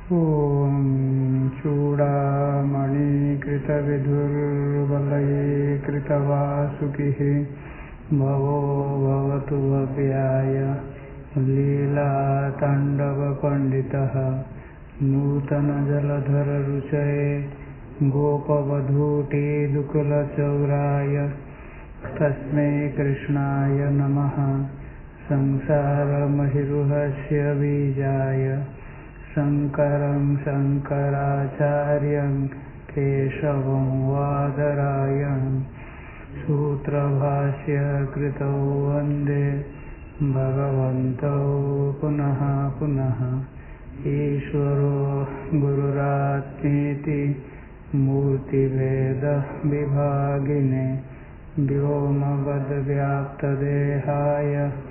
ॐ चूडामणिकृतविधुर्वलयीकृतवासुकिः भवो भवतु भव्याय लीलाताण्डवपण्डितः नूतनजलधररुचये गोपवधूटेदुकुलचौराय तस्मै कृष्णाय नमः। संसारमहिरुहस्य बीजाय शङ्करं शङ्कराचार्यं केशवं वादरायणं सूत्रभाष्य कृतौ वन्दे भगवन्तौ पुनः पुनः। ईश्वरो गुरुरात्मेति मूर्तिभेदविभागिने व्योमवद्व्याप्तदेहाय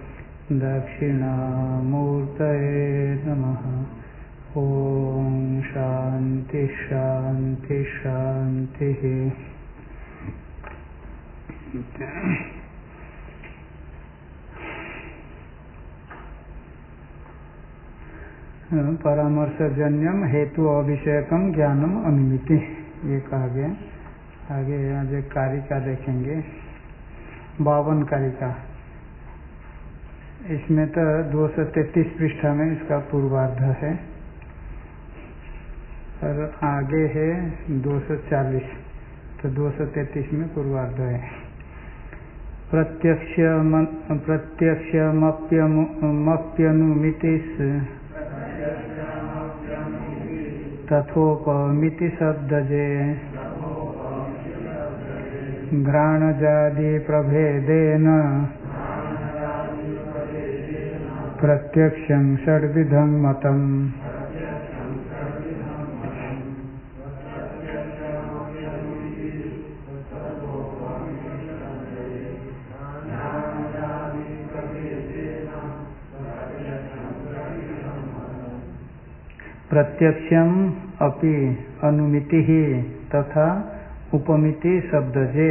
दक्षिणामूर्तये नमः। ओम शांति शांति शांति। परामर्शजन्यम हेतु अविषयकम ज्ञानम अनुमिति, ये कहा गया। आगे आज एक कारिका देखेंगे, 52 कारिका। इसमें तो 233 पृष्ठा में इसका पूर्वार्ध है और आगे है 240, तो 233 में पूर्वार्ध है। प्रत्यक्षमप्यनुमितिस् तथोपमिति शब्दजे घ्राणजादि प्रभेदेन प्रत्यक्षं षड्विधं मतम्। प्रत्यक्षम अपि अनुमिति ही तथा उपमिति शब्दजे,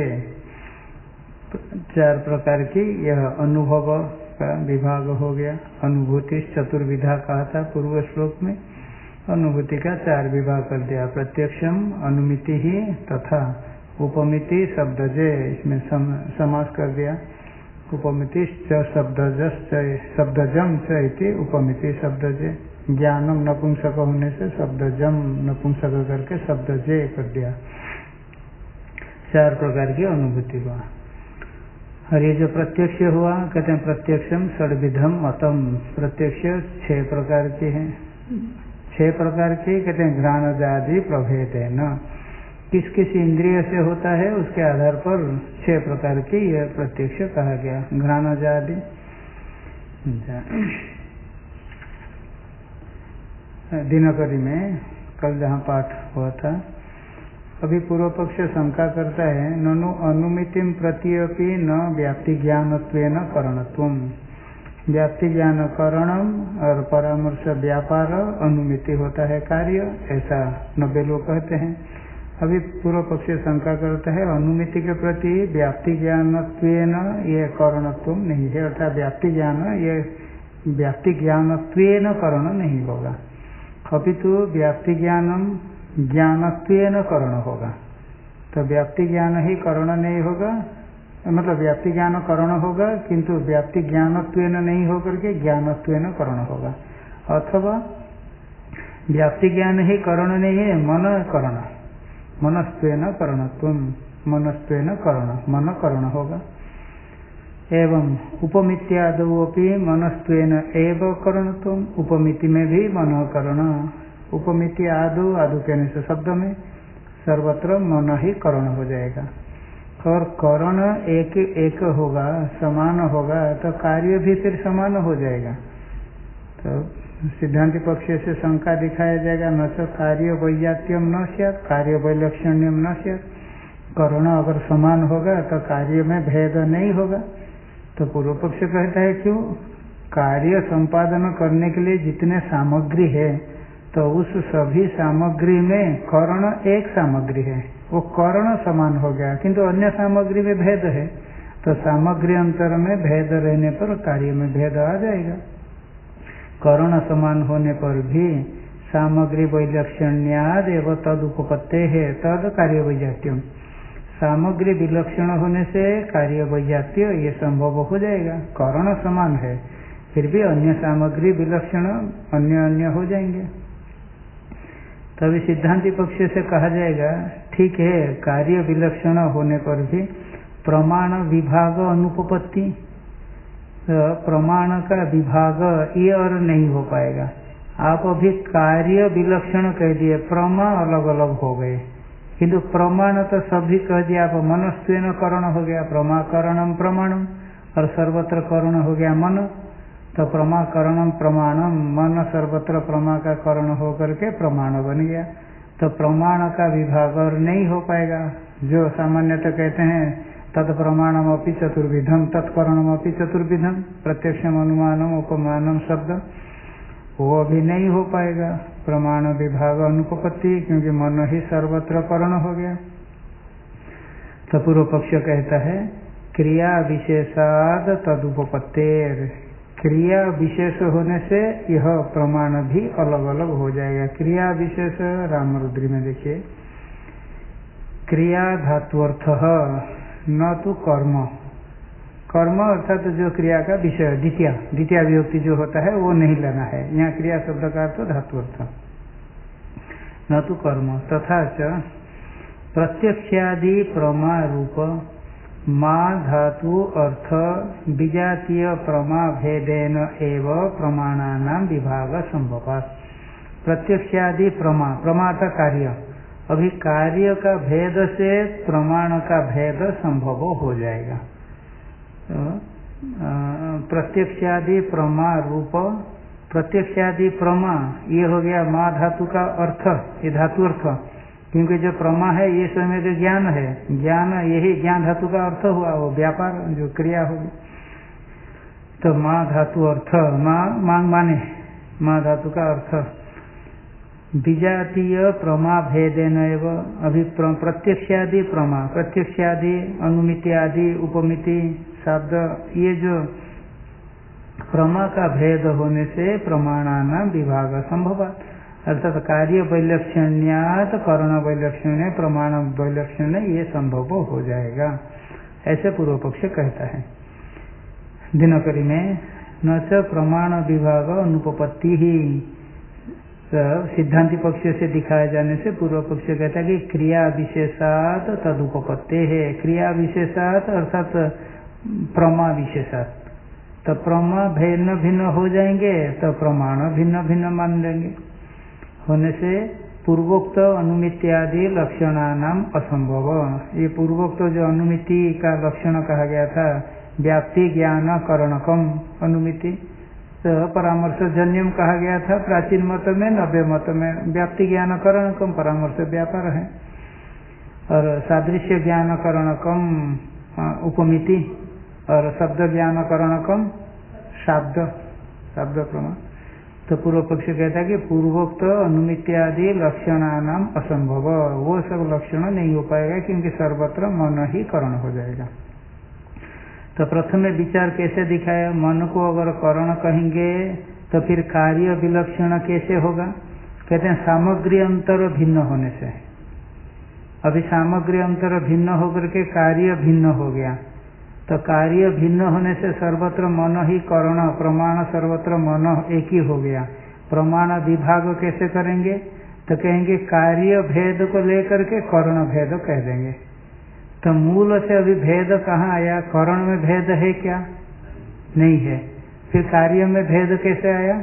4 प्रकार की यह अनुभव का विभाग हो गया। अनुभूति चतुर्विधा कहा था पूर्व श्लोक में, अनुभूति का 4 विभाग कर दिया। प्रत्यक्षम अनुमिति ही तथा उपमिति शब्दजे, इसमें समास कर दिया। उपमिति शब्दजम च इति उपमिति शब्दजे। ज्ञानम नपुंसक होने से शब्दजम नपुंसक करके शब्दजे कर दिया। 4 प्रकार की अनुभूति हुआ। और ये जो प्रत्यक्ष हुआ, कहते हैं प्रत्यक्षम षड्विधम मतम। प्रत्यक्ष 6 प्रकार के हैं। 6 प्रकार के कहते हैं घ्राणजादि प्रभेद है न, किस किस इंद्रिय से होता है उसके आधार पर 6 प्रकार की यह प्रत्यक्ष कहा गया। घ्राणजादि दिनकरी में कल जहाँ पाठ हुआ था, अभी पूर्व पक्ष शंका करता है ननु अनुमितिम प्रत्यपि न व्याप्ति ज्ञानत्वेन करणत्वम। व्याप्ति ज्ञान करणम और परामर्श व्यापार अनुमिति होता है कार्य, ऐसा 90 लोग कहते हैं। अभी पूर्व पक्ष शंका करता है अनुमिति के प्रति व्याप्ति ज्ञानत्वेन ये करणत्वम नहीं है, अर्थात व्याप्ति ज्ञान ये व्याप्ति ज्ञानत्वेन करण नहीं होगा, अपितु व्याप्ति ज्ञानम ज्ञानत्वेन करण होगा। तो व्याप्ति ज्ञान ही करण नहीं होगा, मतलब व्याप्ति ज्ञान करण होगा किंतु व्याप्ति ज्ञानत्वेन नहीं होकर के ज्ञानत्वेन करण होगा। अथवा व्याप्ति ज्ञान ही करण नहीं है, मन करण, मनस्त्वेन करणत्वम, मनस्त्वेन करण, मन करण होगा। एवं उपमित्यादौ अपि मनस्त्वेन एव करणत्वम, उपमिति में भी मन करण। उपमिति आदु, आदु कहने से शब्द में सर्वत्र मन ही करण हो जाएगा। और करण एक होगा, समान होगा, तो कार्य भी फिर समान हो जाएगा। तो सिद्धांत पक्ष से शंका दिखाया जाएगा न तो कार्य वैजात्यम न स्यात्, कार्य वैलक्षण्यम न स्यात्। करण अगर समान होगा तो कार्य में भेद नहीं होगा। तो पूर्व पक्ष कहता है क्यों, कार्य संपादन करने के लिए जितने सामग्री है तो उस सभी सामग्री में करण एक सामग्री है, वो करण समान हो गया, किंतु अन्य सामग्री में भेद है। तो सामग्री अंतर में भेद रहने पर कार्य में भेद आ जाएगा। करण समान होने पर भी सामग्री वैलक्षण्याद एवं तद उपपत्ते है तद कार्य वैजात्यम। सामग्री विलक्षण होने से कार्य वैजात्य ये संभव हो जाएगा। करण समान है फिर भी अन्य सामग्री विलक्षण अन्य अन्य हो जाएंगे। तभी सिद्धांति पक्ष से कहा जाएगा ठीक है, कार्य विलक्षण होने पर भी प्रमाण विभाग अनुपपत्ति, प्रमाण का विभाग ये और नहीं हो पाएगा। आप अभी कार्य विलक्षण कह दिए, प्रमा अलग अलग हो गए, किंतु प्रमाण तो सभी कह दिया। आप मनस्त्वेन करण हो गया, प्रमाकरणम प्रमाणम, और सर्वत्र करण हो गया मन, तो प्रमाकरणम प्रमाणम, मन सर्वत्र प्रमा का करण हो करके प्रमाण बन गया। तो प्रमाण का विभाग और नहीं हो पाएगा। जो सामान्यतः कहते हैं तत् प्रमाणम अपि चतुर्विधम तत्करणम अपि चतुर्विधम, प्रत्यक्षम अनुमानम उपमानम शब्द, वो अभी नहीं हो पाएगा। प्रमाण विभाग अनुपपत्ति, क्योंकि मन ही सर्वत्र करण हो गया। तो पूर्व पक्ष कहता है क्रिया विशेषाद तदुपपत्तेर, क्रिया विशेष होने से यह प्रमाण भी अलग अलग हो जाएगा। क्रिया विशेष रामरुद्री में देखिए, क्रिया धातुअर्थ न तो कर्म, कर्म अर्थात तो जो क्रिया का विषय द्वितीय विभक्ति जो होता है वो नहीं लेना है। यहाँ क्रिया शब्द का अर्थ धातुअर्थ, न तो कर्म। तथा च प्रत्यक्षादि प्रमा रूप मा धातु अर्थ विजातीय प्रमा भेदेन एव प्रमाणानां विभाग संभवात्। प्रत्यक्षादि प्रमा, प्रमा का कार्य, अभी कार्य का भेद से प्रमाण का भेद संभव हो जाएगा। प्रत्यक्षादि प्रमा रूप, प्रत्यक्षादि प्रमा ये हो गया मा धातु का अर्थ, ये धातु अर्थ, क्योंकि जो प्रमा है ये समय का ज्ञान है, ज्ञान यही ज्ञान धातु का अर्थ हुआ, वो व्यापार जो क्रिया होगी। तो माँ धातु अर्थ, मांग माने माँ धातु का अर्थ, विजातीय प्रमा भेदेन एवं, अभी प्रत्यक्षादि प्रमा, प्रत्यक्षादि अनुमिति आदि उपमिति शब्द, ये जो प्रमा का भेद होने से प्रमाणानां विभाग संभव, अर्थात कार्य वैलक्षण्यात करण वैलक्षण्य प्रमाण वैलक्षण्य ये संभव हो जाएगा, ऐसे पूर्व पक्ष कहता है। दिनकरी में न च प्रमाण विभाग अनुपपत्ति ही, सिद्धांति पक्ष से दिखाए जाने से पूर्व पक्ष कहता है कि क्रिया विशेषात तदुपपत्ते है। क्रिया विशेषात अर्थात प्रमा विशेषात, तो प्रमा भिन्न भिन्न हो जाएंगे तो प्रमाण भिन्न भिन्न मान लेंगे। होने से पूर्वोक्त अनुमित्यादि लक्षणानाम असंभव, ये पूर्वोक्त जो अनुमिति का लक्षण कहा गया था, व्याप्ति ज्ञान करणकम अनुमिति, तो परामर्श जन्यम कहा गया था प्राचीन मत में, नव्य मत में व्याप्ति ज्ञान करणकम परामर्श व्यापार है, और सादृश्य ज्ञान करणकम उपमिति, और शब्द ज्ञान करणकम शब्द प्रमाण। तो पूर्व पक्ष कहता है कि पूर्वोक्त अनुमित्यादि लक्षणानाम असंभव, वो सब लक्षण नहीं हो पाएगा क्योंकि सर्वत्र मन ही करण हो जाएगा। तो प्रथम विचार कैसे दिखाया, मन को अगर करण कहेंगे तो फिर कार्य विलक्षण कैसे होगा। कहते हैं सामग्री अंतर भिन्न होने से, अभी सामग्री अंतर भिन्न होकर के कार्य भिन्न हो गया, तो कार्य भिन्न होने से सर्वत्र मन ही करण, प्रमाण सर्वत्र मन एक ही हो गया। प्रमाण विभाग कैसे करेंगे, तो कहेंगे कार्य भेद को लेकर के करण भेद कह देंगे। तो मूल से अभी भेद कहाँ आया, करण में भेद है क्या, नहीं है, फिर कार्य में भेद कैसे आया,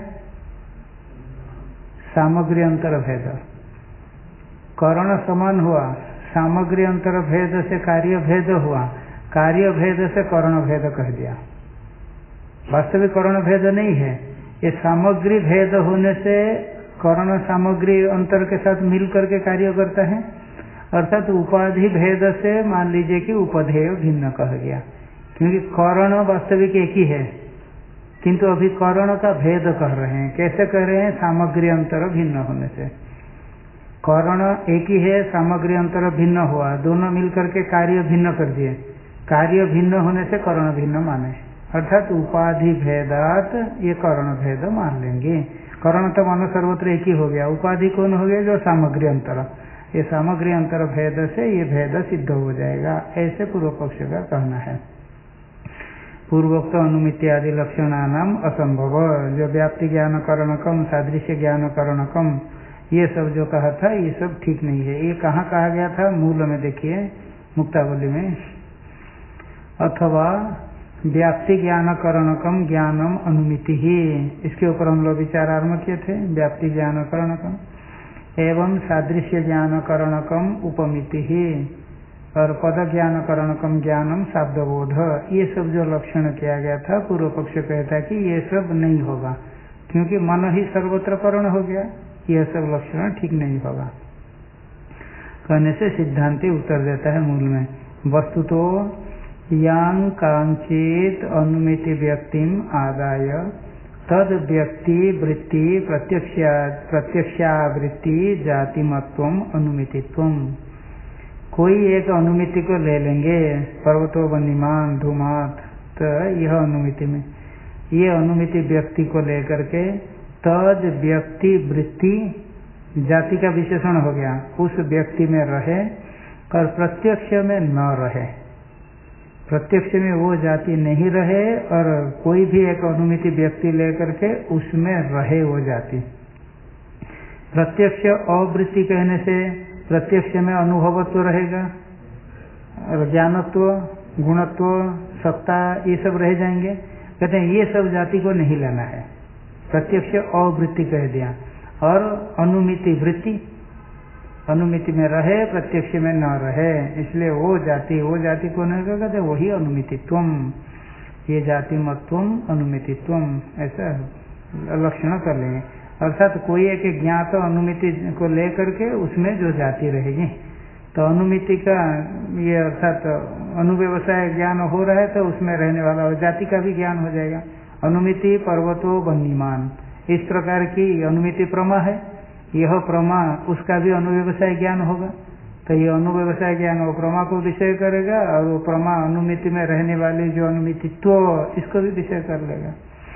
सामग्री अंतर भेद, करण समान हुआ, सामग्री अंतर भेद से कार्य भेद हुआ, कार्य भेद से करण भेद कह दिया। वास्तविक करण भेद नहीं है, ये सामग्री भेद होने से करण सामग्री अंतर के साथ मिल करके कार्य करता है, अर्थात उपाधि भेद से मान लीजिए कि उपधेय भिन्न कह गया, क्योंकि करण वास्तविक एक ही है किंतु अभी करण का भेद कह रहे हैं। कैसे कह रहे हैं, सामग्री अंतर भिन्न होने से। करण एक ही है, सामग्री अंतर भिन्न हुआ, दोनों मिलकर के कार्य भिन्न कर दिए, कार्य भिन्न होने से करण भिन्न माने, अर्थात उपाधि भेदात ये करण भेद मान लेंगे। करण तो मन सर्वत्र एक ही हो गया, उपाधि कौन हो गया? जो सामग्री अंतर, ये सामग्री अंतर भेद से ये भेद सिद्ध हो जाएगा, ऐसे पूर्व पक्ष का कहना है। पूर्वोक्त अनुमिति आदि लक्षणानाम असंभव, जो व्याप्ति ज्ञान करणकम सादृश्य ज्ञान करणकम ये सब जो कहा था ये सब ठीक नहीं है। ये कहाँ कहा गया था? मूल में देखिए मुक्तावली में, अथवा व्याप्ति ज्ञान करणकम ज्ञानम अनुमिति ही, इसके ऊपर हम लोग विचार आरम्भ किए थे। व्याप्ति ज्ञान करणकम एवं सादृश्य ज्ञान करणकम उपमिति ही, और पद ज्ञान करणकम ज्ञानम शाब्दबोध, ये सब जो लक्षण किया गया था पूर्व पक्ष कहता है कि ये सब नहीं होगा, क्योंकि मन ही सर्वत्र करण हो गया, यह सब लक्षण ठीक नहीं होगा। कहने से सिद्धांति उत्तर देता है मूल में, वस्तुतो यांग कांचित अनुमिति व्यक्तिम आदाय तद व्यक्ति वृत्ति प्रत्यक्षावृत्ति जातिमत्वम अनुमितित्वम। कोई एक अनुमिति को ले लेंगे, पर्वतो वन्यमान धूमात, तो यह अनुमिति में, ये अनुमिति व्यक्ति को लेकर के तद व्यक्ति वृत्ति जाति का विशेषण हो गया, उस व्यक्ति में रहे और प्रत्यक्ष में न रहे, प्रत्यक्ष में वो जाति नहीं रहे, और कोई भी एक अनुमिति व्यक्ति लेकर के उसमें रहे वो जाति। प्रत्यक्ष अवृत्ति कहने से प्रत्यक्ष में अनुभवत्व रहेगा, और ज्ञानत्व गुणत्व सत्ता ये सब रह जाएंगे। कहते हैं ये सब जाति को नहीं लेना है, प्रत्यक्ष अवृत्ति कह दिया। और अनुमिति वृत्ति, अनुमिति में रहे प्रत्यक्ष में न रहे, इसलिए वो जाति को नहीं कहते, वही अनुमितित्वम, ये जाति मत्वम अनुमितित्वम, ऐसा लक्षण कर लेंगे। अर्थात कोई एक ज्ञात अनुमिति को लेकर के उसमें जो जाति रहेगी, तो अनुमिति का ये अर्थात अनुव्यवसाय ज्ञान हो रहा है तो उसमें रहने वाला जाति का भी ज्ञान हो जाएगा। अनुमिति पर्वतो वन्यमान, इस प्रकार की अनुमिति प्रमा है, यह प्रमा उसका भी अनुव्यवसाय ज्ञान होगा, तो ये अनुव्यवसाय ज्ञान वो प्रमा को विषय करेगा, और वो प्रमा अनुमिति में रहने वाली जो अनुमितित्व इसको भी विषय कर लेगा।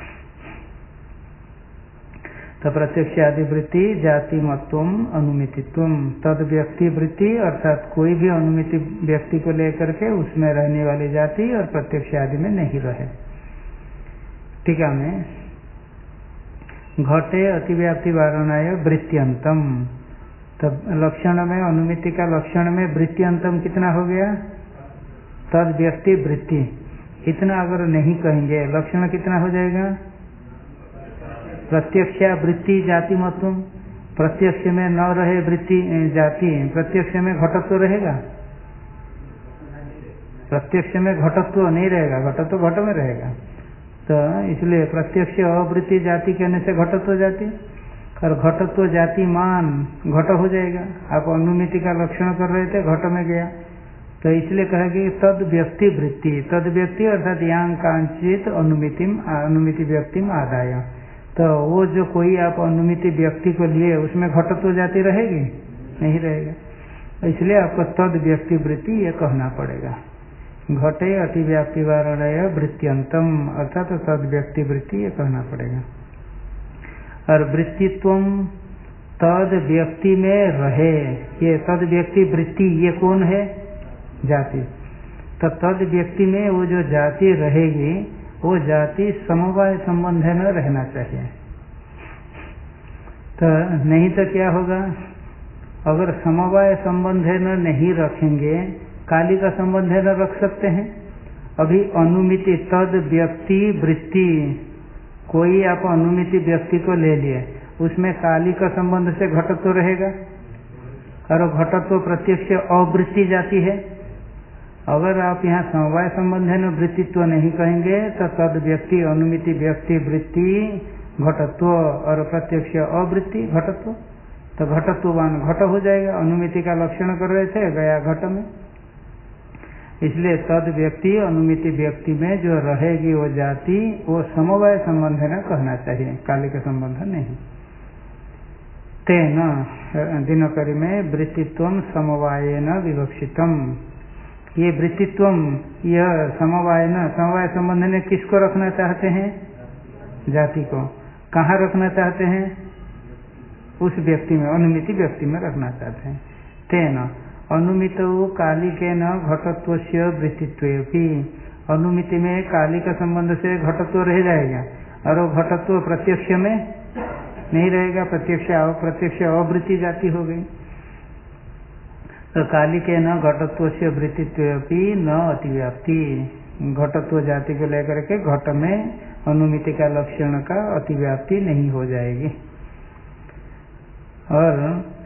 तो प्रत्यक्ष आदि वृत्ति जाति मत्वम अनुमितित्वम, तद व्यक्ति वृत्ति अर्थात कोई भी अनुमिति व्यक्ति को लेकर के उसमें रहने वाली जाति और प्रत्यक्ष आदि में नहीं रहे। टीका में घटे अतिव्याप्ति वारणाय वृत्त्यंतम, तब लक्षण में अनुमिति का लक्षण में वृत्त्यंतम कितना हो गया? तद व्यक्ति वृत्ति, इतना अगर नहीं कहेंगे लक्षण कितना हो जाएगा? प्रत्यक्ष वृत्ति जाति मत्वम, प्रत्यक्ष में न रहे वृत्ति जाति, प्रत्यक्ष में घटत्व रहेगा? प्रत्यक्ष में घटत्व नहीं रहेगा, घटत्व घट में रहेगा। तो इसलिए प्रत्यक्ष अवृत्ति जाति कहने से घटत्व जाति, और घटत्व जाति मान घट हो जाएगा। आप अनुमिति का लक्षण कर रहे थे, घट में गया, तो इसलिए कहा कि तद व्यक्ति वृत्ति, तद व्यक्ति अर्थात यांग कांचित अनुमिति व्यक्तिम आदाय, तो वो जो कोई आप अनुमिति व्यक्ति को लिए उसमें घटत्व जाति रहेगी? नहीं रहेगा, इसलिए आपको तद व्यक्ति वृत्ति ये कहना पड़ेगा। घटे अतिव्याप्ति वारणय वृत्त्यंतम, अर्थात तद व्यक्ति वृत्ति ये कहना पड़ेगा। और वृत्तित्वम तद व्यक्ति में रहे, ये तद व्यक्ति वृत्ति ये कौन है? जाति। तो तद व्यक्ति में वो जो जाति रहेगी वो जाति समवाय संबंध में रहना चाहिए। तो नहीं तो क्या होगा? अगर समवाय संबंध न नहीं रखेंगे, काली का संबंध न रख सकते हैं। अभी अनुमिति तद व्यक्ति वृत्ति, कोई आप अनुमिति व्यक्ति को ले लिए, उसमें काली का संबंध से घटत्व रहेगा, और घटत्व प्रत्यक्ष अवृत्ति जाति है। अगर आप यहाँ समवाय संबंध है न वृत्तित्व नहीं कहेंगे तो तद व्यक्ति अनुमिति व्यक्ति वृत्ति घटत्व और प्रत्यक्ष अवृत्ति घटत्व, तो घटत्ववान घट हो जाएगा। अनुमिति का लक्षण कर रहे थे, गया घट में, इसलिए तद व्यक्ति अनुमिति व्यक्ति में जो रहेगी वो जाति वो समवाय संबंध न कहना चाहिए, काली का संबंध नहीं। तेन दिनकरी में वृत्तित्वम समवायेन विवक्षितम, ये वृत्तित्वम, यह समवाय न, समवाय संबंध में किसको रखना चाहते हैं? जाति को। कहाँ रखना चाहते हैं? उस व्यक्ति में, अनुमिति व्यक्ति में रखना चाहते हैं। तेन अनुमित कालिके न घटत्व से वृत्तित्व, अनुमिति में काली का संबंध से घटत्व रह जाएगा और वो घटत्व प्रत्यक्ष में नहीं रहेगा, प्रत्यक्ष अवृत्ति जाति हो गई। तो कालिके न घटत्व से वृत्तित्व न अतिव्याप्ति, घटत्व जाति को लेकर के घट में अनुमिति का लक्षण का अतिव्याप्ति नहीं हो जाएगी। और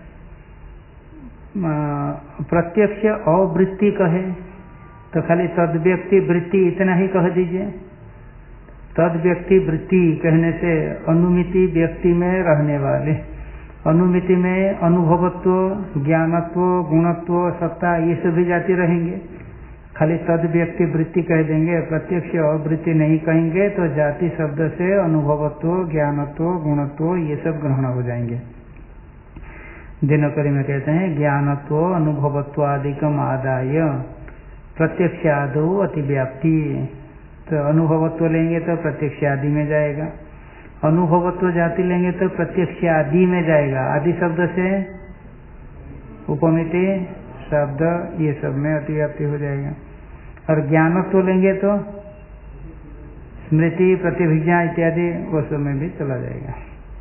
प्रत्यक्ष अवृत्ति कहे तो खाली तद व्यक्ति वृत्ति इतना ही कह दीजिए। तद व्यक्ति वृत्ति कहने से अनुमिति व्यक्ति में रहने वाले, अनुमिति में अनुभवत्व, ज्ञानत्व, गुणत्व, सत्ता, ये सभी जाति रहेंगे। खाली तद व्यक्ति वृत्ति कह देंगे, प्रत्यक्ष अवृत्ति नहीं कहेंगे तो जाति शब्द से अनुभवत्व, ज्ञानत्व, गुणत्व ये सब ग्रहण हो जाएंगे। दिनकरी में कहते हैं ज्ञानत्व अनुभवत्व आदिकम आदाय प्रत्यक्ष आदो अतिव्याप्ति। तो अनुभवत्व लेंगे तो प्रत्यक्ष आदि में जाएगा, अनुभवत्व जाति लेंगे तो प्रत्यक्ष आदि में जाएगा। आदि शब्द से उपमिति शब्द ये सब में अतिव्याप्ति हो जाएगा। और ज्ञानत्व लेंगे तो स्मृति, प्रतिभिज्ञा इत्यादि वो सब में भी चला जाएगा।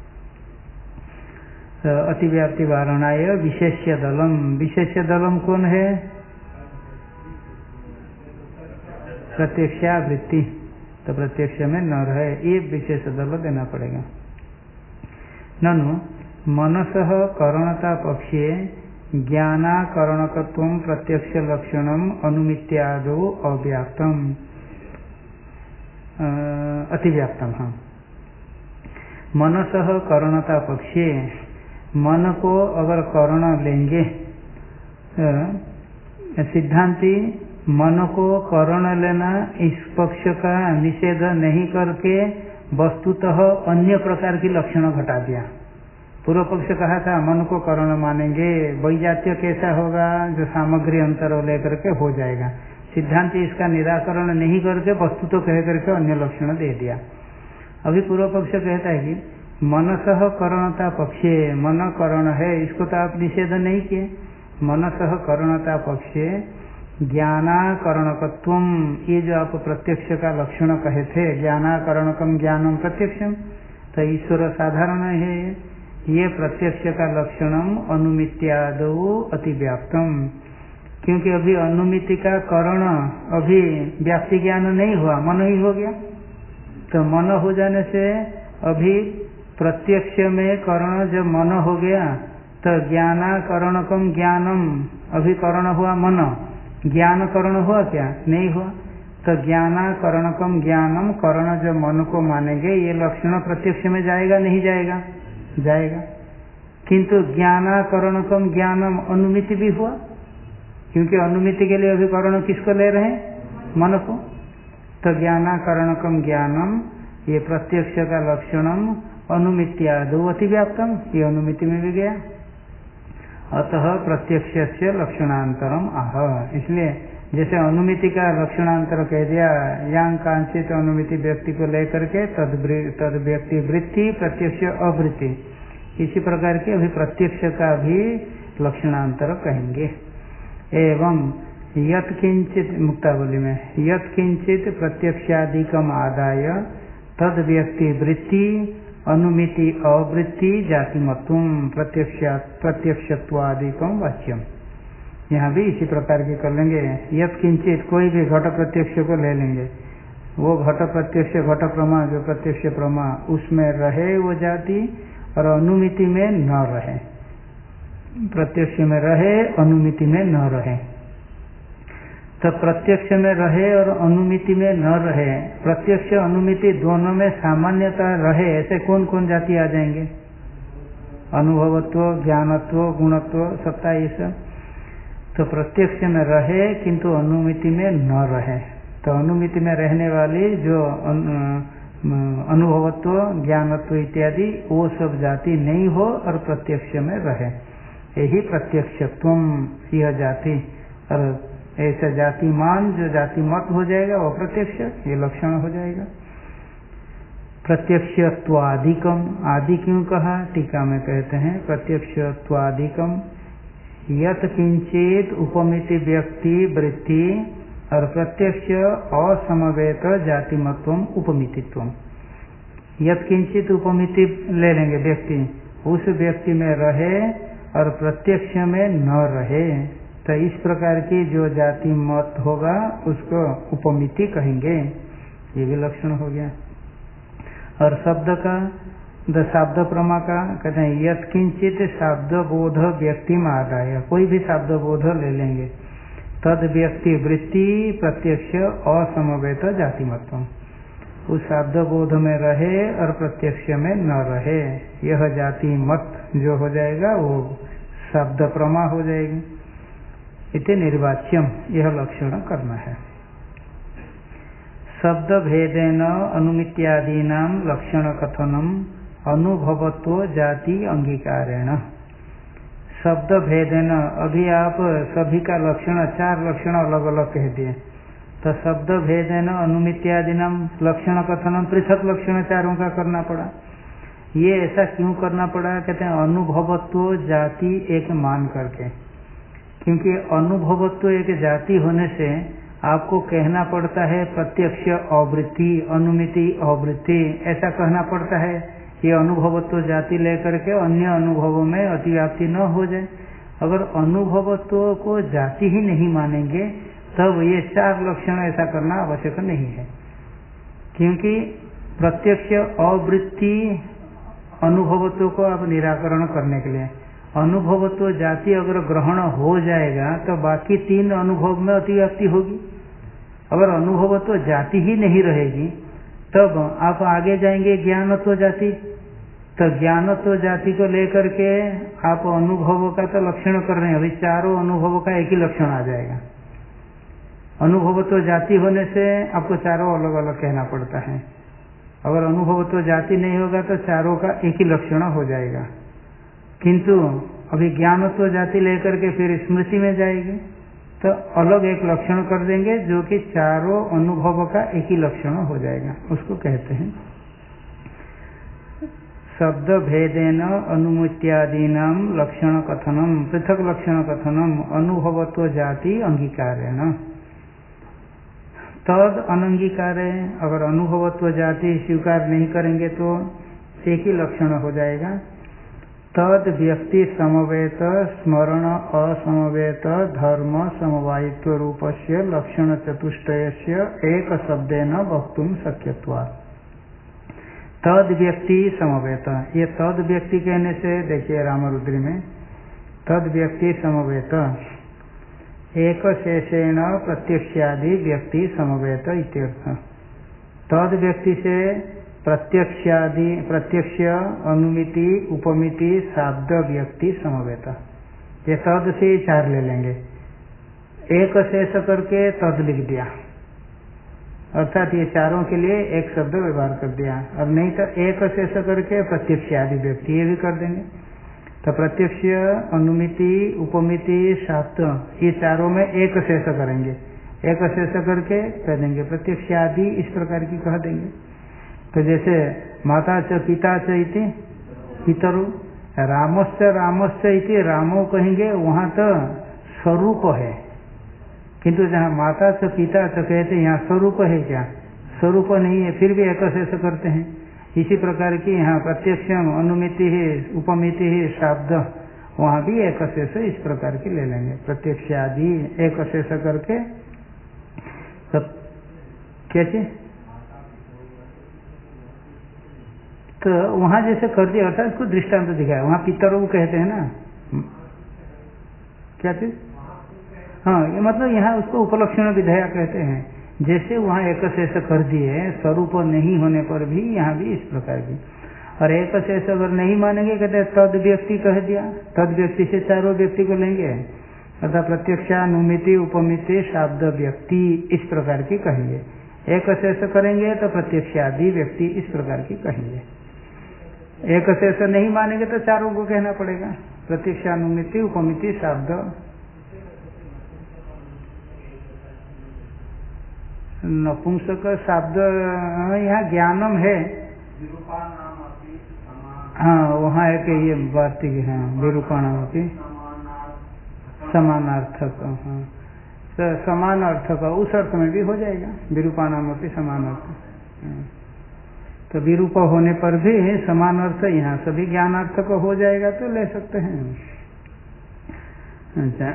तो अतिव्याप्ति वारणाय विशेष्य दलम, विशेष्य दलम कौन है? प्रत्यक्षावृत्ति, तो प्रत्यक्ष में न रहे, ये विशेष दल देना पड़ेगा। ननु मनसः करणता पक्षे ज्ञानाकरणकत्व प्रत्यक्ष लक्षणम अनुमित्यादो अव्याप्तम अतिव्याप्तम। हाँ, मनसः करणता पक्षे, मन को अगर करण लेंगे, सिद्धांति मन को करण लेना इस पक्ष का निषेध नहीं करके वस्तुतः अन्य प्रकार की लक्षण घटा दिया। पूर्व पक्ष कहा था मन को करण मानेंगे, वैजात्य कैसा होगा, जो सामग्री अंतर लेकर के हो जाएगा। सिद्धांति इसका निराकरण नहीं करके वस्तु तो कह करके अन्य लक्षण दे दिया। अभी पूर्व पक्ष कहता है कि मनसः करणता पक्षे, मन करण है, इसको तो आप निषेध नहीं किए। मनसः करणता पक्षे ज्ञानाकरणकत्वम, ये जो आप प्रत्यक्ष का लक्षण कहे थे, ज्ञानाकरणकम ज्ञानम प्रत्यक्षम, तो ईश्वर साधारण है, ये प्रत्यक्ष का लक्षणम अनुमित्यादो अतिव्याप्तम। क्योंकि अभी अनुमिति का करण अभी व्याप्ति ज्ञान नहीं हुआ, मन ही हो गया। तो मन हो जाने से अभी प्रत्यक्ष में करण जब मन हो गया तो ज्ञानाकरणकम ज्ञानम, अभी करण हुआ मन, ज्ञान करण हुआ क्या? नहीं हुआ। तो ज्ञानाकरणकम ज्ञानम, करण जब मन को मानेंगे ये लक्षण प्रत्यक्ष में जाएगा नहीं जाएगा? जाएगा। किंतु ज्ञानाकरणकम ज्ञानम अनुमिति भी हुआ, क्योंकि अनुमिति के लिए अभी करण किसको ले रहे हैं? मन को। तो ज्ञानाकरणकम ज्ञानम, ये प्रत्यक्ष का लक्षणम अनुमित्यादो अतिव्याप्तम, ये अनुमिति में भी गया। अतः प्रत्यक्ष से लक्षणांतरम आह, इसलिए जैसे अनुमिति का लक्षणांतर कह दिया, यांग कांचित अनुमिति व्यक्ति को लेकर के तद व्यक्ति वृत्ति प्रत्यक्ष अवृत्ति, इसी प्रकार के अभी प्रत्यक्ष का भी लक्षणांतर कहेंगे। एवं यत् किंचित, मुक्तावली में यत् किंचित प्रत्यक्षादिकम आदाय तद व्यक्ति वृत्ति अनुमिति अवृत्ति जातिमत्वम प्रत्यक्षत्वादिकम वाच्यम। यहाँ भी इसी प्रकार की कर लेंगे। यत् किंचित, कोई भी घट प्रत्यक्ष को ले लेंगे, वो घट प्रत्यक्ष घट प्रमा, जो प्रत्यक्ष प्रमा उसमें रहे वो जाति, और अनुमिति में न रहे, प्रत्यक्ष में रहे अनुमिति में न रहे। तो प्रत्यक्ष में रहे और अनुमिति में न रहे, प्रत्यक्ष अनुमिति दोनों में सामान्यता रहे, ऐसे कौन कौन जाति आ जाएंगे? अनुभवत्व, ज्ञानत्व, गुणत्व, सत्ता, ये सब। तो प्रत्यक्ष में रहे किंतु अनुमिति में न रहे, तो अनुमिति में रहने वाली जो अनुभवत्व, ज्ञानत्व इत्यादि वो सब जाति नहीं हो और प्रत्यक्ष में रहे, यही प्रत्यक्षत्वम, यह जाति। और ऐसा जातिमान जो जाति मत हो जाएगा वो प्रत्यक्ष, ये लक्षण हो जाएगा। प्रत्यक्षत्वादिकम, आदि क्यों कहा, टीका में कहते हैं प्रत्यक्षत्वादिकम यत किंचित उपमिति व्यक्ति वृत्ति और प्रत्यक्ष असमवेत जातिमत्वम उपमितित्वम। यत किंचित उपमिति ले लेंगे व्यक्ति, उस व्यक्ति में रहे और प्रत्यक्ष में न रहे, तो इस प्रकार की जो जाति मत होगा उसको उपमिति कहेंगे, ये भी लक्षण हो गया। और शब्द का शब्द प्रमा का कहते हैं यत किंचित शब्द बोध व्यक्ति में आदाय, कोई भी शब्द बोध ले लेंगे, तद व्यक्ति वृत्ति प्रत्यक्ष असमवेत जातिमत्व, उस शब्द बोध में रहे और प्रत्यक्ष में न रहे, यह जाति मत जो हो जाएगा वो शब्द प्रमा हो जाएगी। इति निर्वाच्यम, यह लक्षण करना है। शब्द भेदेन अनुमित्यादीनां लक्षण कथनम अनुभवत्व जाति अंगीकारेण। शब्द भेदेन, अभी आप सभी का लक्षण, 4 लक्षण अलग अलग कह दिए, तो शब्द भेदेन अनुमित्यादीनां लक्षण कथनम पृथक लक्षण 4 का करना पड़ा। ये ऐसा क्यों करना पड़ा, कहते हैं अनुभवत्व जाति एक मान करके, क्योंकि अनुभवत्व एक जाति होने से आपको कहना पड़ता है प्रत्यक्ष अवृत्ति, अनुमिति अवृत्ति, ऐसा कहना पड़ता है। ये अनुभवत्व जाति लेकर के अन्य अनुभवों में अतिव्याप्ति न हो जाए। अगर अनुभवत्व को जाति ही नहीं मानेंगे तब ये 4 लक्षण ऐसा करना आवश्यक नहीं है, क्योंकि प्रत्यक्ष अवृत्ति अनुभवत्व को आप निराकरण करने के लिए, अनुभवत्व जाति अगर ग्रहण हो जाएगा तो बाकी 3 अनुभव में अतिव्याप्ति होगी। अगर अनुभवत्व जाति ही नहीं रहेगी तब आप आगे जाएंगे ज्ञानत्व जाति, तो ज्ञानत्व जाति को लेकर के आप अनुभवों का तो लक्षण कर रहे हैं, अभी 4 अनुभवों का एक ही लक्षण आ जाएगा। अनुभवत्व जाति होने से आपको 4 अलग अलग कहना पड़ता है। अगर अनुभवत्व जाति नहीं होगा तो 4 का एक ही लक्षण हो जाएगा, किंतु अभी ज्ञानत्व जाति लेकर के फिर स्मृति में जाएगी तो अलग एक लक्षण कर देंगे जो कि 4 अनुभव का एक ही लक्षण हो जाएगा, उसको कहते हैं शब्द भेदेन अनुमित्यादीनां लक्षण कथनम पृथक लक्षण कथनम अनुभवत्व जाति अंगीकारेण। तद अनंगीकारे, अगर अनुभवत्व जाति स्वीकार नहीं करेंगे तो एक ही लक्षण हो जाएगा। तद व्यक्ति समवेत स्मरण असमवेत धर्म समवायित्व रूपस्य लक्षण चतुष्टयस्य एक शब्देन वक्तुम शक्यत्वात्। तद व्यक्ति समवेत, ये तद व्यक्ति कहने से देखिए रामरुद्री में तद व्यक्ति समवेत एक शेषेण प्रत्यक्षादि व्यक्ति समवेत इत्यर्थ। तद व्यक्ति से प्रत्यक्षादि, प्रत्यक्ष अनुमिति उपमिति शाब्द व्यक्ति समवेत, ये तद से 4 ले लेंगे, एक शेष करके तद लिख दिया, अर्थात ये 4 के लिए एक शब्द व्यवहार कर दिया, और नहीं तो एक शेष करके प्रत्यक्षादि व्यक्ति ये भी कर देंगे। तो प्रत्यक्ष अनुमिति उपमिति शाब्द ये 4 में एक शेष करेंगे, एक शेष करके कह देंगे प्रत्यक्षादि, इस प्रकार की कह देंगे। तो जैसे माता च पिता च इति पितरु, रामश्च रामश्च इति रामो कहेंगे, वहां तो स्वरूप है, किंतु जहाँ माता च पिता च कहते यहाँ स्वरूप है क्या, स्वरूप नहीं है, फिर भी एक शेष करते हैं। इसी प्रकार की यहाँ प्रत्यक्ष अनुमिति ही उपमिति ही शब्द, वहां भी एक शेष इस प्रकार की ले लेंगे, प्रत्यक्ष आदि एक शेष करके। तब क्या चीज, तो वहां जैसे कर दिया अर्थात इसको दृष्टांत दिखाया, वहां पितरों कहते हैं ना, क्या चीज, हाँ, ये मतलब यहाँ उसको उपलक्षण विधेया कहते हैं। जैसे वहाँ एक शेष कर दिए स्वरूप नहीं होने पर भी यहाँ भी इस प्रकार की, और एक शेष अगर नहीं मानेंगे कहते हैं तद व्यक्ति कह दिया, तद व्यक्ति से 4 व्यक्ति को लेंगे, अर्थात प्रत्यक्षानुमिति उपमिति शाब्द व्यक्ति इस प्रकार की कहेंगे। एक शेष करेंगे तो प्रत्यक्षादि व्यक्ति इस प्रकार की कहेंगे। एक शेष नहीं मानेंगे तो 4 को कहना पड़ेगा, प्रत्यक्षानुमिति उपमिति शाब्द। नपुंसक शब्द यहाँ ज्ञानम है, हाँ वहाँ है कि ये वार्तिक है विरूपाणाम अपनी समानार्थक, हाँ तो समान अर्थ का उस अर्थ में भी हो जाएगा, विरूपाणाम अपनी समान अर्थ। तो विरूप होने पर भी समान अर्थ यहाँ सभी ज्ञानार्थ को हो जाएगा तो ले सकते हैं। अच्छा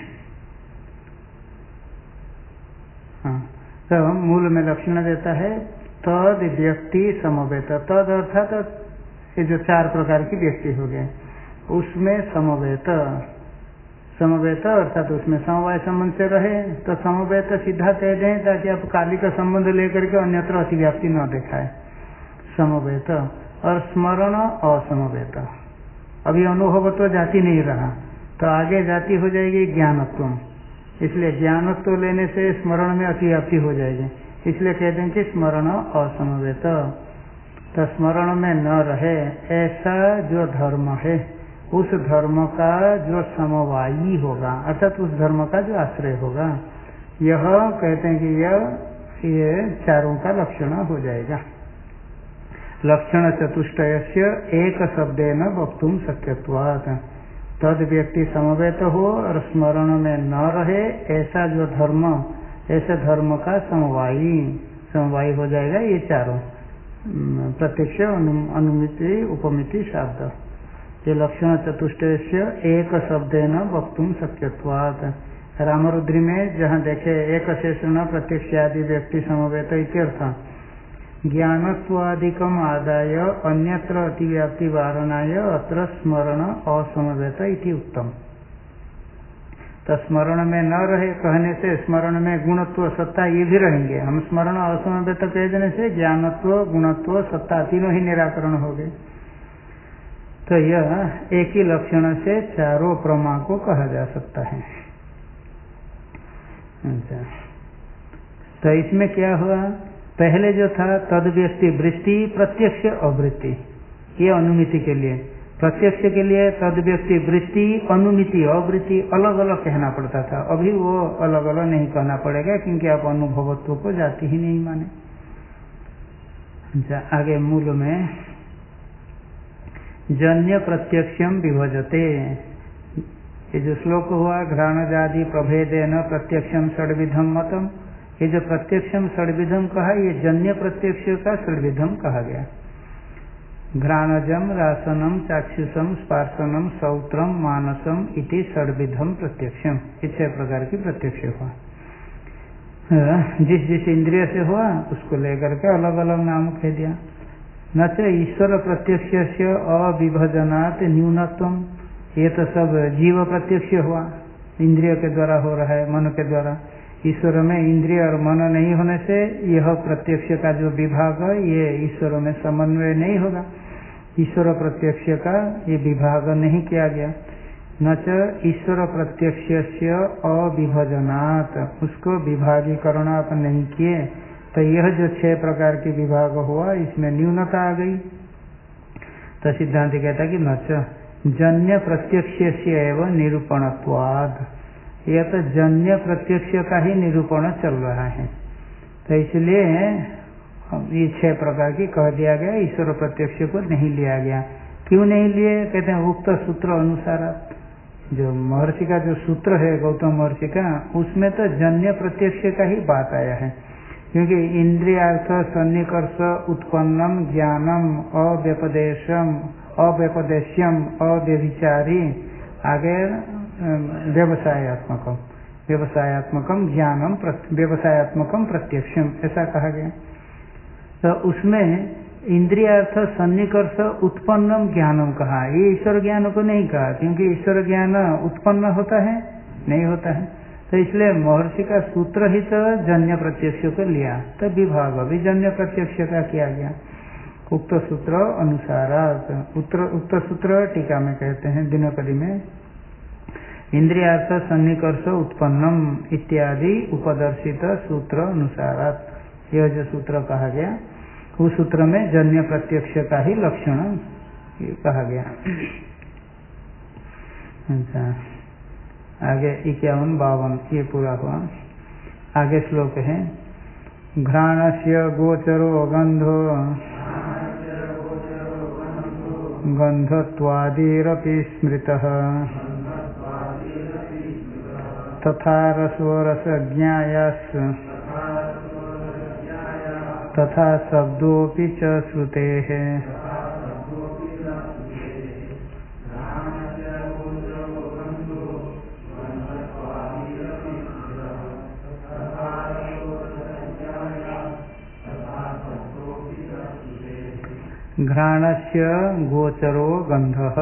हाँ, तो मूल में लक्षण देता है तद व्यक्ति समवेत, तद अर्थात ये जो 4 प्रकार की व्यक्ति हो गए उसमें समवेत, समवेत अर्थात उसमें समवाय संबंध से रहे, तो समवेत सीधा कह दें ताकि आप काली का संबंध लेकर के अन्यत्र अतिव्याप्ति न दिखाए। समवेत और स्मरण असमवेत, अभी अनुभव तो जाति नहीं रहा तो आगे जाति हो जाएगी ज्ञानत्व, इसलिए ज्ञानत्व लेने से स्मरण में अतिव्याप्ति हो जाएगी, इसलिए कहते हैं कि स्मरण असमवेत। तो स्मरण में न रहे ऐसा जो धर्म है उस धर्म का जो समवायी होगा अर्थात उस धर्म का जो आश्रय होगा, यह कहते हैं कि ये 4 का लक्षण हो जाएगा। लक्षण चतुष्टयस्य एक शब्देन वक्तुम शक्यत्वात्, तद व्यक्ति समवेत हो और स्मरण में न रहे ऐसा जो धर्म, ऐसे धर्म का समवायी हो जाएगा ये 4 प्रत्यक्ष अनुमिति उपमिति शब्द। ये लक्षण चतुष्टयस्य एक शब्देन वक्तुम शक्यत्वात्। रामरुद्री में जहाँ देखे एक शेषण प्रत्यक्ष आदि व्यक्ति समवेत इत्यर्थ, ज्ञानत्वादिकम आदाय अन्यत्र अतिव्याप्ति वारणाय अत्र स्मरण असमवेत इति उत्तम। तो स्मरण में न रहे कहने से स्मरण में गुणत्व सत्ता ये भी रहेंगे, हम स्मरण असमवेत कह देने से ज्ञानत्व गुणत्व सत्ता तीनों ही निराकरण हो गए। तो यह एक ही लक्षण से 4 प्रमा को कहा जा सकता है। अच्छा, तो इसमें क्या हुआ, पहले जो था तद व्यक्ति वृत्ति प्रत्यक्ष अवृत्ति, ये अनुमिति के लिए, प्रत्यक्ष के लिए तद व्यक्ति वृत्ति अनुमिति अवृत्ति अलग अलग कहना पड़ता था, अभी वो अलग अलग नहीं कहना पड़ेगा क्योंकि आप अनुभवत्व को जाति ही नहीं माने। अच्छा, आगे मूल में जन्य प्रत्यक्षम विभजते, ये जो श्लोक हुआ घ्राणजादि प्रभेदेन प्रत्यक्षम षड्विधम मतम, ये जो प्रत्यक्षम षड्विधम कहा ये जन्य प्रत्यक्ष का षड्विधम कहा गया। घ्राणजम रासनम चाक्षुषम स्पर्शनम सौत्रम मानसम इति षड्विधम प्रत्यक्षम, ये 6 प्रकार की प्रत्यक्ष हुआ। जिस जिस इंद्रिय से हुआ उसको लेकर के अलग अलग नाम कह दिया। न च ईश्वर प्रत्यक्ष अविभजनात् न्यूनत्वम, ये तो सब जीव प्रत्यक्ष हुआ, इंद्रिय के द्वारा हो रहा है, मन के द्वारा। ईश्वर में इंद्रिय और मन नहीं होने से यह प्रत्यक्ष का जो विभाग है ये ईश्वर में समन्वय नहीं होगा, ईश्वर प्रत्यक्ष का ये विभाग नहीं किया गया। न च ईश्वर प्रत्यक्ष अविभजनात्, उसको विभागीकरण आप नहीं किए तो यह जो 6 प्रकार के विभाग हुआ इसमें न्यूनता आ गई। तो सिद्धांत कहता है कि न च जन्य प्रत्यक्ष एवं निरूपणत्वाद, यह तो जन्य प्रत्यक्ष का ही निरूपण चल रहा है, तो इसलिए ये 6 प्रकार की कह दिया गया, ईश्वर प्रत्यक्ष को नहीं लिया गया। क्यों नहीं लिए, कहते हैं उक्त सूत्र अनुसार, जो महर्षि का जो सूत्र है गौतम महर्षि का उसमें तो जन्य प्रत्यक्ष का ही बात आया है, क्योंकि इंद्रियार्थ सन्निकर्ष उत्पन्नम ज्ञानम अव्यपदेशम अव्यपदेश्यम अव्यभिचारी, आगे व्यवसायात्मकम ज्ञानम व्यवसायात्मकम प्रत्यक्षम ऐसा कहा गया। तो उसमें इंद्रियार्थ सन्निकर्ष उत्पन्नम ज्ञानम कहा, ये ईश्वर ज्ञान को नहीं कहा, क्योंकि ईश्वर ज्ञान उत्पन्न होता है नहीं होता है, तो इसलिए महर्षि का सूत्र ही तो जन्य प्रत्यक्ष को लिया, तो विभाग भी जन्य प्रत्यक्ष का किया गया उक्त सूत्र अनुसार। उक्त सूत्र टीका में कहते हैं दिनकरी में, इंद्रियार्थ सन्निकर्ष उत्पन्नम इत्यादि उपदर्शित सूत्र अनुसार, यह जो सूत्र कहा गया उस सूत्र में जन्य प्रत्यक्ष का ही लक्षण कहा गया। अच्छा, आगे 51-52 ये पूरा हुआ। आगे श्लोक है घ्राणस्य गोचरो गंधो गंधत्वादिरपि स्मृतः तथा रसो रसज्ञायास् तथा शब्दोऽपि च श्रुतेः। घ्राणस्य गोचरो गंधः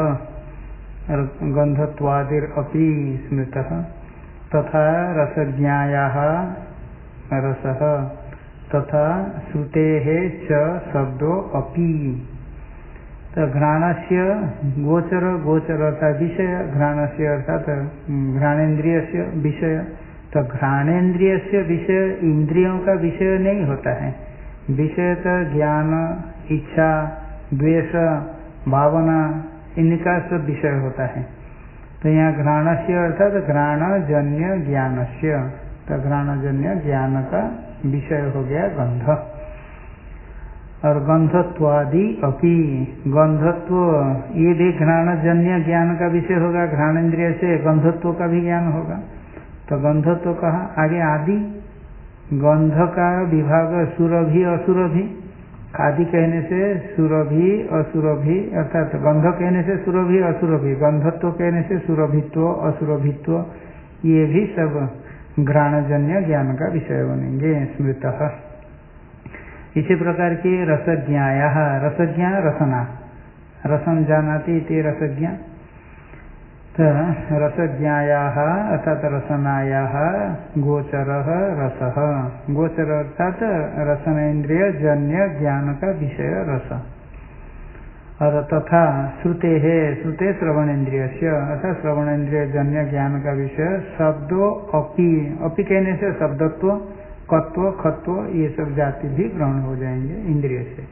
गंधत्वादिरपि स्मृतः तथा रसज्ञायाः रसः तथा श्रुतेः च शब्दो अपि। तो घ्राणस्य गोचर गोचर अर्थात विषय घ्राणस्य अर्थात घ्राणेन्द्रियस्य विषय। तो घ्राणेन्द्रियस्य विषय इंद्रियों का विषय नहीं होता है। विषय तो ज्ञान इच्छा द्वेष भावना इनका सब विषय होता है। तो यहाँ घ्राणस्य अर्थात घ्राणजन्य ज्ञानस्य। तो घ्राणजन्य ज्ञान का विषय हो गया गंध। और गंधत्वादि अपि गंधत्व ये भी घ्राणजन्य ज्ञान का विषय होगा। घ्राणेन्द्रिय से गंधत्व का भी ज्ञान होगा। तो गंधत्व कहा आगे आदि गंध का विभाग सुरभि असुरभि। आदि कहने से सुरभि असुरभि अर्थात गंध कहने से सुरभि असुरभि गंधत्व कहने से सुरभित्व असुरभित्व ये भी सब घ्राणजन्य ज्ञान का विषय बनेंगे स्मृतः। इसी प्रकार की रसज्ञाया रसज्ञा रसना रसम जानाति इति रसज्ञा। तो रसज्ञायाः अर्थात रसनायाः गोचरः रसः। गोचर अर्थात रसनेन्द्रिय जन्य ज्ञान का विषय रस। और तथा श्रुते है श्रुते श्रवणेन्द्रियस्य अर्थात श्रवणेन्द्रिय जन्य ज्ञान का विषय शब्दों अपि। अपि कहने से शब्दत्व कत्व खत्व ये सब जाति भी ग्रहण हो जाएंगे इंद्रिय से।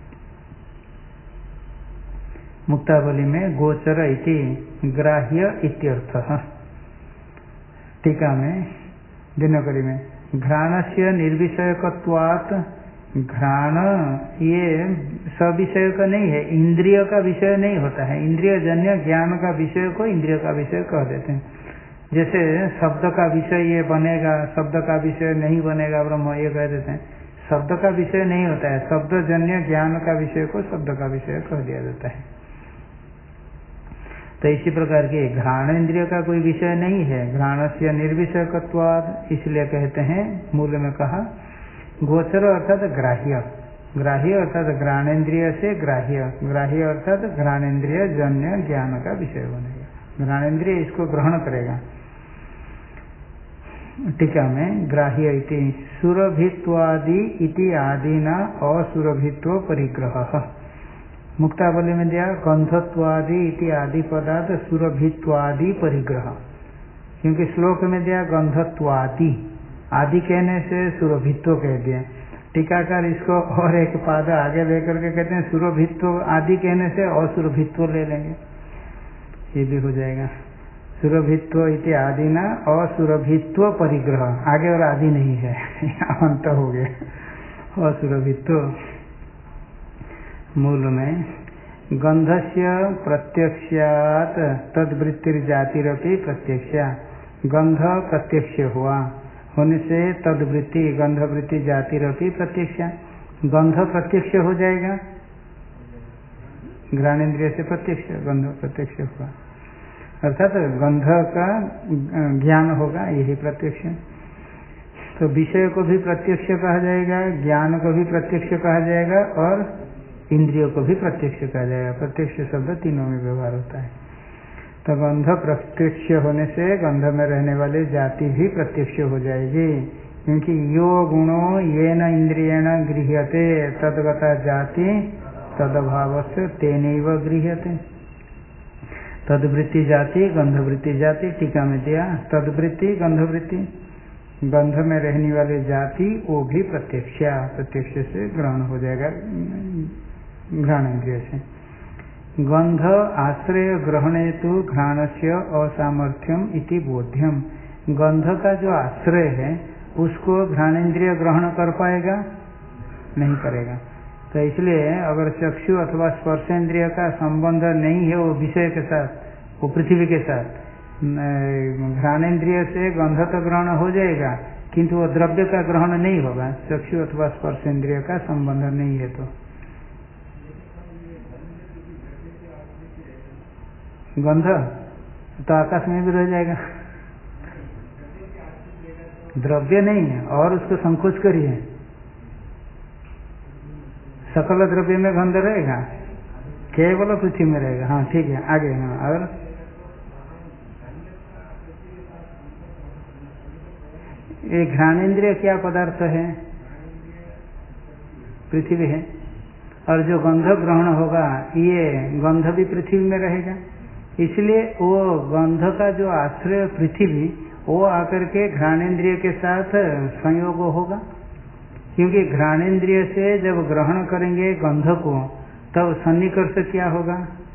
मुक्तावली में गोचर इति ग्राह्य इत्यर्थः। टीका में दिनकरी में घ्राणस्य निर्विषयकत्वात् घ्राण ये सविषय का नहीं है इंद्रिय का विषय नहीं होता है। इंद्रिय जन्य ज्ञान का विषय को इंद्रिय का विषय कह देते हैं। जैसे शब्द का विषय ये बनेगा शब्द का विषय नहीं बनेगा ब्रह्म ये कह देते हैं। शब्द का विषय नहीं होता है। शब्द जन्य ज्ञान का विषय को शब्द का विषय कह दिया जाता है। तो इसी प्रकार के घ्राण इंद्रिय का कोई विषय नहीं है। घ्राणस्य निर्विषयकत्वाद इसलिए कहते हैं मूल में कहा गोचर अर्थात ग्राह्य। ग्राह्य अर्थात घ्राणेन्द्रिय से ग्राह्य। ग्राह्य अर्थात घ्राणेन्द्रिय जन्य ज्ञान का विषय बनेगा। घ्राणेन्द्रिय इसको ग्रहण करेगा। टीका में ग्राह्य इति सुरभित्वादि इति आदिना असुरभित्व परिग्रह। मुक्तावली में दिया गंधत्वादि इति आदि पदार्थ सुरभित्वादि परिग्रह। क्योंकि श्लोक में दिया गंधत्वादि आदि कहने से सुरभित्व कह दिया। टीकाकार इसको और एक पाद आगे लेकर के कहते हैं सुरभित्व आदि कहने से असुरभित्व ले लेंगे ये भी हो जाएगा। सुरभित्व इति आदि ना असुरभित्व परिग्रह आगे और आदि नहीं है अंत हो गया असुरभित्व। मूल में गंधस्य प्रत्यक्षात तद्वृत्तिर्जातिरपि प्रत्यक्षा। गंध प्रत्यक्ष हुआ होने से तद्वृत्ति गंधवृत्ति जातिरपि प्रत्यक्षा। गंध प्रत्यक्ष हो जाएगा घ्राणेन्द्रिय से प्रत्यक्ष गंध प्रत्यक्ष हुआ अर्थात गंध का ज्ञान होगा यही प्रत्यक्ष। तो विषय को भी प्रत्यक्ष कहा जाएगा ज्ञान को भी प्रत्यक्ष कहा जाएगा और इंद्रियों को भी प्रत्यक्ष कहा जाएगा। प्रत्यक्ष शब्द तीनों में व्यवहार होता है। तो गंध प्रत्यक्ष होने से गंध में रहने वाले जाति भी प्रत्यक्ष हो जाएगी। क्योंकि यो गुणो येन इंद्रियेण गृह्यते तद्गता जाति तदभावस्य तेनैव गृह्यते। तद्वृत्ति जाति गंधवृत्ति जाति टीका में दिया तद्वृत्ति गंधवृत्ति गंध में रहने वाले जाति वो भी प्रत्यक्ष से ग्रहण हो जाएगा घ्राणेन्द्रिय से। गंध आश्रय ग्रहणे तो घ्राणस्य असामर्थ्यम इति बोध्यम। गंध का जो आश्रय है उसको घ्राणेन्द्रिय ग्रहण कर पाएगा? नहीं करेगा। तो इसलिए अगर चक्षु अथवा स्पर्शेंद्रिय का संबंध नहीं है वो विषय के साथ, वो पृथ्वी के साथ, घ्राणेन्द्रिय से गंध तो ग्रहण हो जाएगा किंतु वो द्रव्य का ग्रहण नहीं होगा, चक्षु अथवा स्पर्शेंद्रिय का संबंध नहीं है। तो गंध तो आकाश में भी रह जाएगा, द्रव्य नहीं है। और उसको संकोच करिए, सकल द्रव्य में गंध रहेगा, केवल पृथ्वी में रहेगा। हाँ ठीक है, आगे। हाँ, और ये घ्राणेन्द्रिय क्या पदार्थ है? पृथ्वी है। और जो गंध ग्रहण होगा ये गंध भी पृथ्वी में रहेगा, इसलिए वो गंध का जो आश्रय पृथ्वी, वो आकर के घ्राणेन्द्रिय के साथ संयोग होगा। क्योंकि घ्राणेन्द्रिय से जब ग्रहण करेंगे गंध को, तब सन्निकर्ष क्या होगा?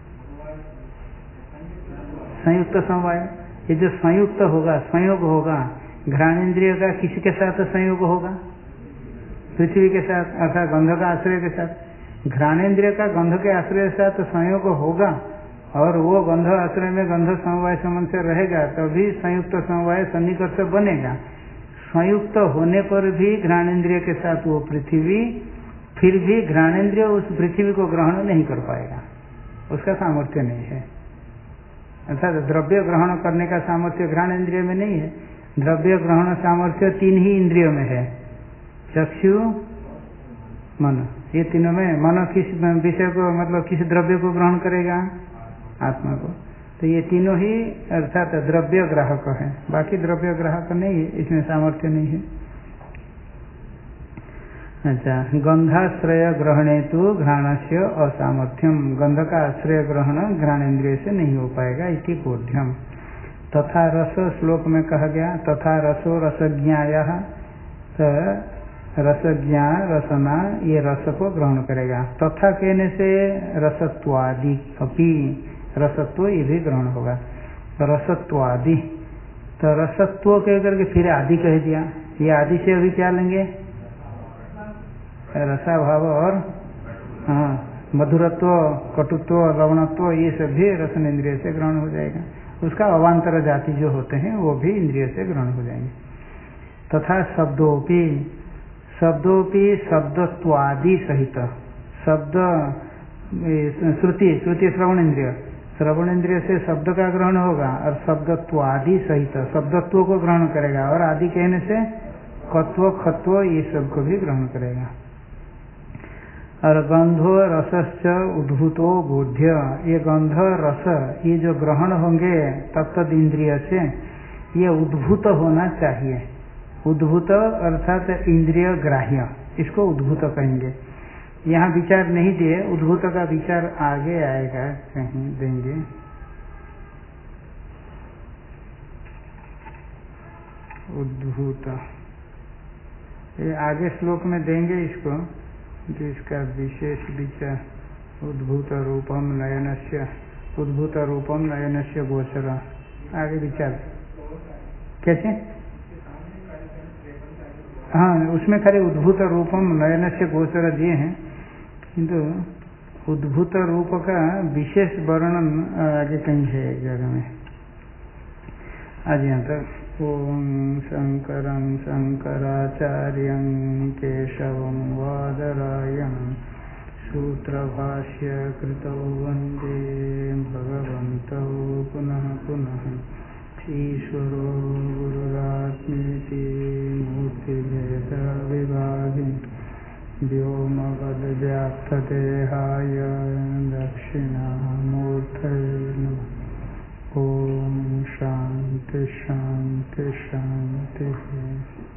संयुक्त समवाय। ये जो संयुक्त होगा, संयोग होगा, घ्राणेन्द्रिय का किसके साथ संयोग होगा? पृथ्वी के साथ, अर्थात गंध का आश्रय के साथ। घ्राणेन्द्रिय का गंध के आश्रय के साथ संयोग होगा और वो गंध आश्रय में गंध समवाय संबंध से रहेगा, तभी संयुक्त समवाय सन्निकर्ष बनेगा। संयुक्त होने पर भी घ्राणेन्द्रिय के साथ वो पृथ्वी, फिर भी घ्राणेन्द्रिय उस पृथ्वी को ग्रहण नहीं कर पाएगा, उसका सामर्थ्य नहीं है। अर्थात द्रव्य ग्रहण करने का सामर्थ्य घ्राणेन्द्रिय में नहीं है। द्रव्य ग्रहण सामर्थ्य 3 ही इंद्रियों में है, चक्षु, मन। ये तीनों में मन किस विषय को, मतलब किस द्रव्य को ग्रहण करेगा? आत्मा को। तो ये तीनों ही अर्थात द्रव्य ग्राहक है, बाकी द्रव्य ग्राहक नहीं है, इसमें सामर्थ्य नहीं है। अच्छा, गंधाश्रय ग्रहणे तो घ्राणस्य असामर्थ्यम, गंध का आश्रय ग्रहण घ्राणेन्द्रिय से नहीं हो पाएगा, इति बोध्यम। तथा रस श्लोक में कहा गया, तथा रसो रसज्ञायः, रसज्ञा रसना ये रस को ग्रहण करेगा। तथा कहने से रसत्वादि अपि, रसत्व ये भी ग्रहण होगा। रसत्वादि, तो रसत्व कह करके फिर आदि कह दिया। ये आदि से अभी क्या लेंगे? रसाभाव और हाँ मधुरत्व, कटुत्व, लवणत्व, ये सब भी रसन इंद्रिय से ग्रहण हो जाएगा। उसका अवान्तर जाति जो होते हैं वो भी इंद्रिय से ग्रहण हो जाएंगे। तथा शब्दोपि, शब्दोपि शब्दत्वादि सहित, शब्द श्रुति, श्रुति श्रवण इंद्रिय, श्रवण इंद्रिय से शब्द का ग्रहण होगा और शब्दत्वादि सहित शब्दत्व को ग्रहण करेगा, और आदि कहने से कत्व, खत्व, ये सब को भी ग्रहण करेगा। और गंधो रसश्च उद्भूतो बोध्य, ये गंध रस ये जो ग्रहण होंगे तत्त इंद्रिय से, ये उद्भूत होना चाहिए। उद्भूत अर्थात इंद्रिय ग्राह्य, इसको उद्भूत कहेंगे। यहाँ विचार नहीं दिए, उद्भूत का विचार आगे आएगा, कहीं देंगे। उद्भूत ये आगे श्लोक में देंगे इसको, जिसका विशेष विचार। उद्भूत रूपम नयनस्य, उद्भूत रूपम नयनस्य गोचर, आगे विचार कैसे? हाँ, उसमें खाली उद्भूत रूपम नयनस्य गोचर दिए हैं, किंतु उद्भूत रूप का विशेष वर्णन आगे कहीं है एक जगह में। आज यहाँ तक। ओम शंकरं शंकराचार्यं केशवं वादरायणं सूत्रभाष्य कृतौ वन्दे भगवन्तौ पुनः पुनः। ईश्वरो गुरुरात्मेति मूर्तिभेद विभागिन् व्योमवद्व्याप्तदेहाय दक्षिणामूर्तये नमः। ओम शांति शांति शांति।